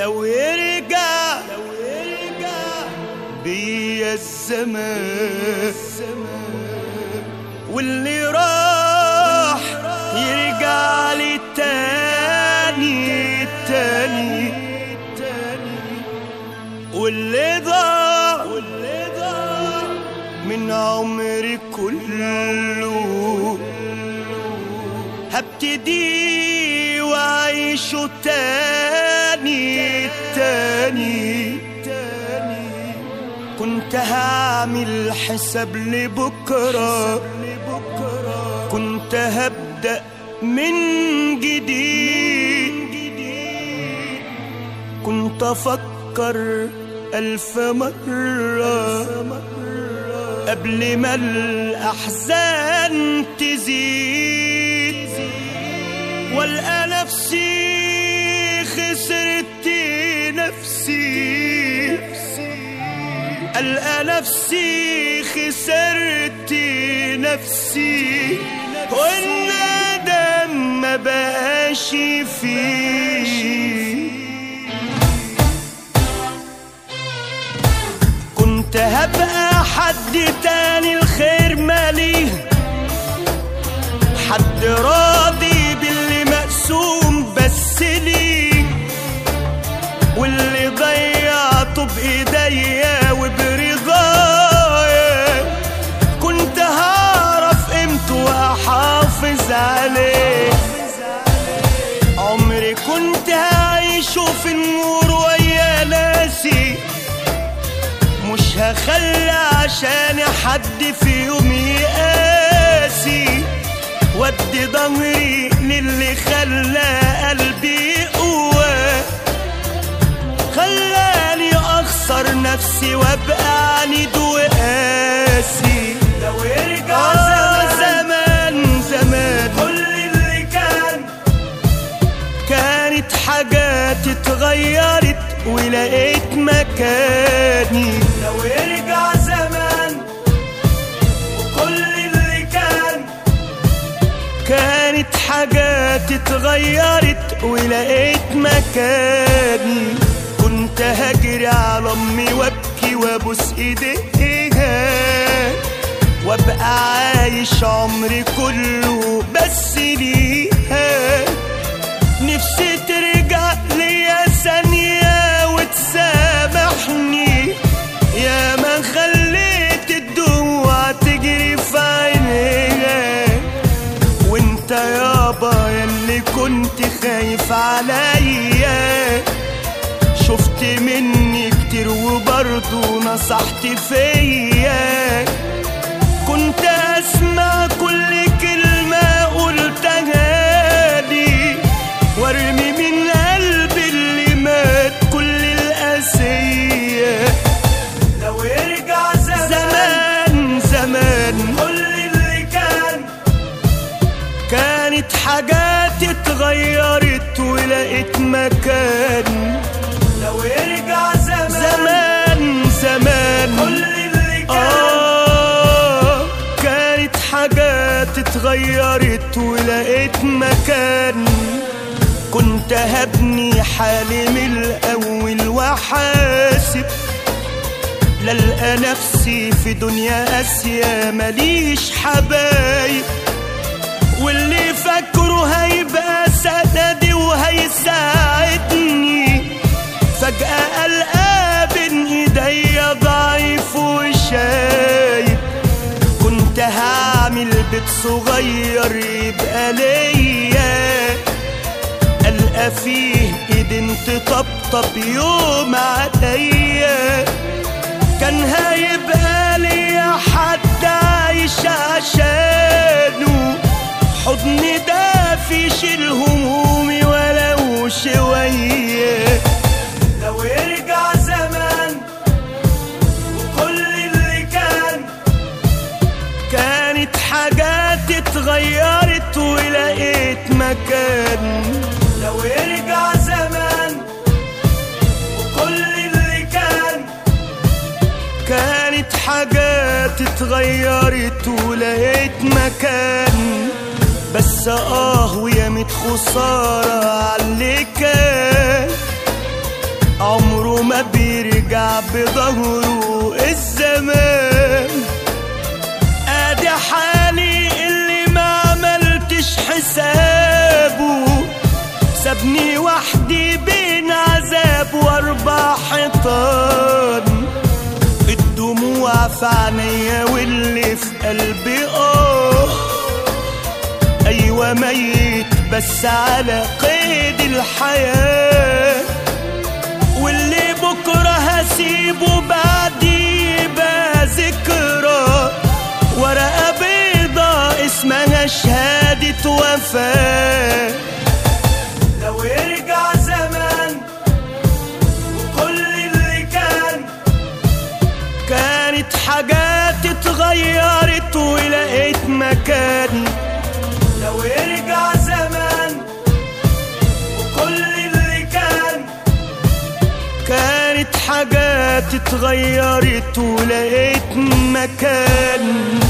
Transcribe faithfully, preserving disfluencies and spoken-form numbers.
لو يرجع لو يرجع بيا الزمان واللي راح يرجع لي تاني تاني واللي ضاع واللي ضاع من عمري كله هبتدي وعيشه تاني تاني كنت هعمل حساب لبكرة كنت هبدأ من جديد كنت أفكر ألف مرة قبل ما الأحزان تزيد والقى نفسي خسرت نفسي ألقى نفسي خسرت نفسي والندم ما بقاش فيه كنت هبقى حد تاني الخير ماليه حد راضي باللي مقسوم بس ليه واللي ضيعته بإيديا وبرضايا كنت هعرف قيمته وأحافظ عليه عمري كنت هعيشه في النور ويا ناسي مش هخلي عشان حد في يوم يقاسي ودي ضهري للي خلى قلبي قوة خلاني أخسر نفسي وأبقى عنيد وقاسي لو يرجع آه زمان زمان كل اللي كان كانت حاجات اتغيرت ولقيت مكاني لو يرجع زمان وكل اللي كان كانت حاجات اتغيرت ولقيت مكاني كنت هجري على امي وابكي وابوس ايديها وابقى عايش عمري كله بس ليها نفسي ترجع ليا ثانية وتسامحني يا ما خليت الدموع تجري في عينيها وانت يابا ياللي كنت خايف عليا شفت مني كتير وبرضه نصحت فيا كنت اسمع كل كلمة قلتها لي وارمي من قلبي اللي مات كل القاسية لو يرجع زمان زمان كل اللي كان كانت حاجات اتغيرت ولقيت مكان لو يرجع زمان زمان زمان كل اللي كان آه كانت حاجات اتغيرت ولقيت مكان كنت هبني حالي من الأول وحاسب للقى نفسي في دنيا قاسية ماليش حبايب واللي فاكره هيبقى سندي وهيساعدني فجأة ألقى بين ايديا ضعيف وشايب كنت هعمل بيت صغير يبقى ليا ألقى فيه ايدين تطبطب يوم عليا كان هيبقى ليا حد عايش عشانه حضن دافي يشيل همومي ولو شوية لو يرجع زمان وكل اللي كان كانت حاجات اتغيرت ولقيت مكان لو يرجع زمان وكل اللي كان كانت حاجات اتغيرت ولقيت مكان بس اه ويا ميت خسارة عاللي كان عمره ما بيرجع بظهره الزمان. ادي حالي اللي ما عملتش حسابه، سابني وحدي بين عذاب واربع حيطان. الدموع في عينيا واللي في قلبي اه ايوه ميت بس على قيد الحياة. واللي بكره هسيبه بعدي يبقى ذكرى، ورقة بيضة اسمها شهادة وفاة. لو يرجع زمان وكل اللي كان، كانت حاجات اتغيرت ولقيت مكان. لو يرجع زمان وكل اللي كان، كانت حاجات اتغيرت ولقيت مكان.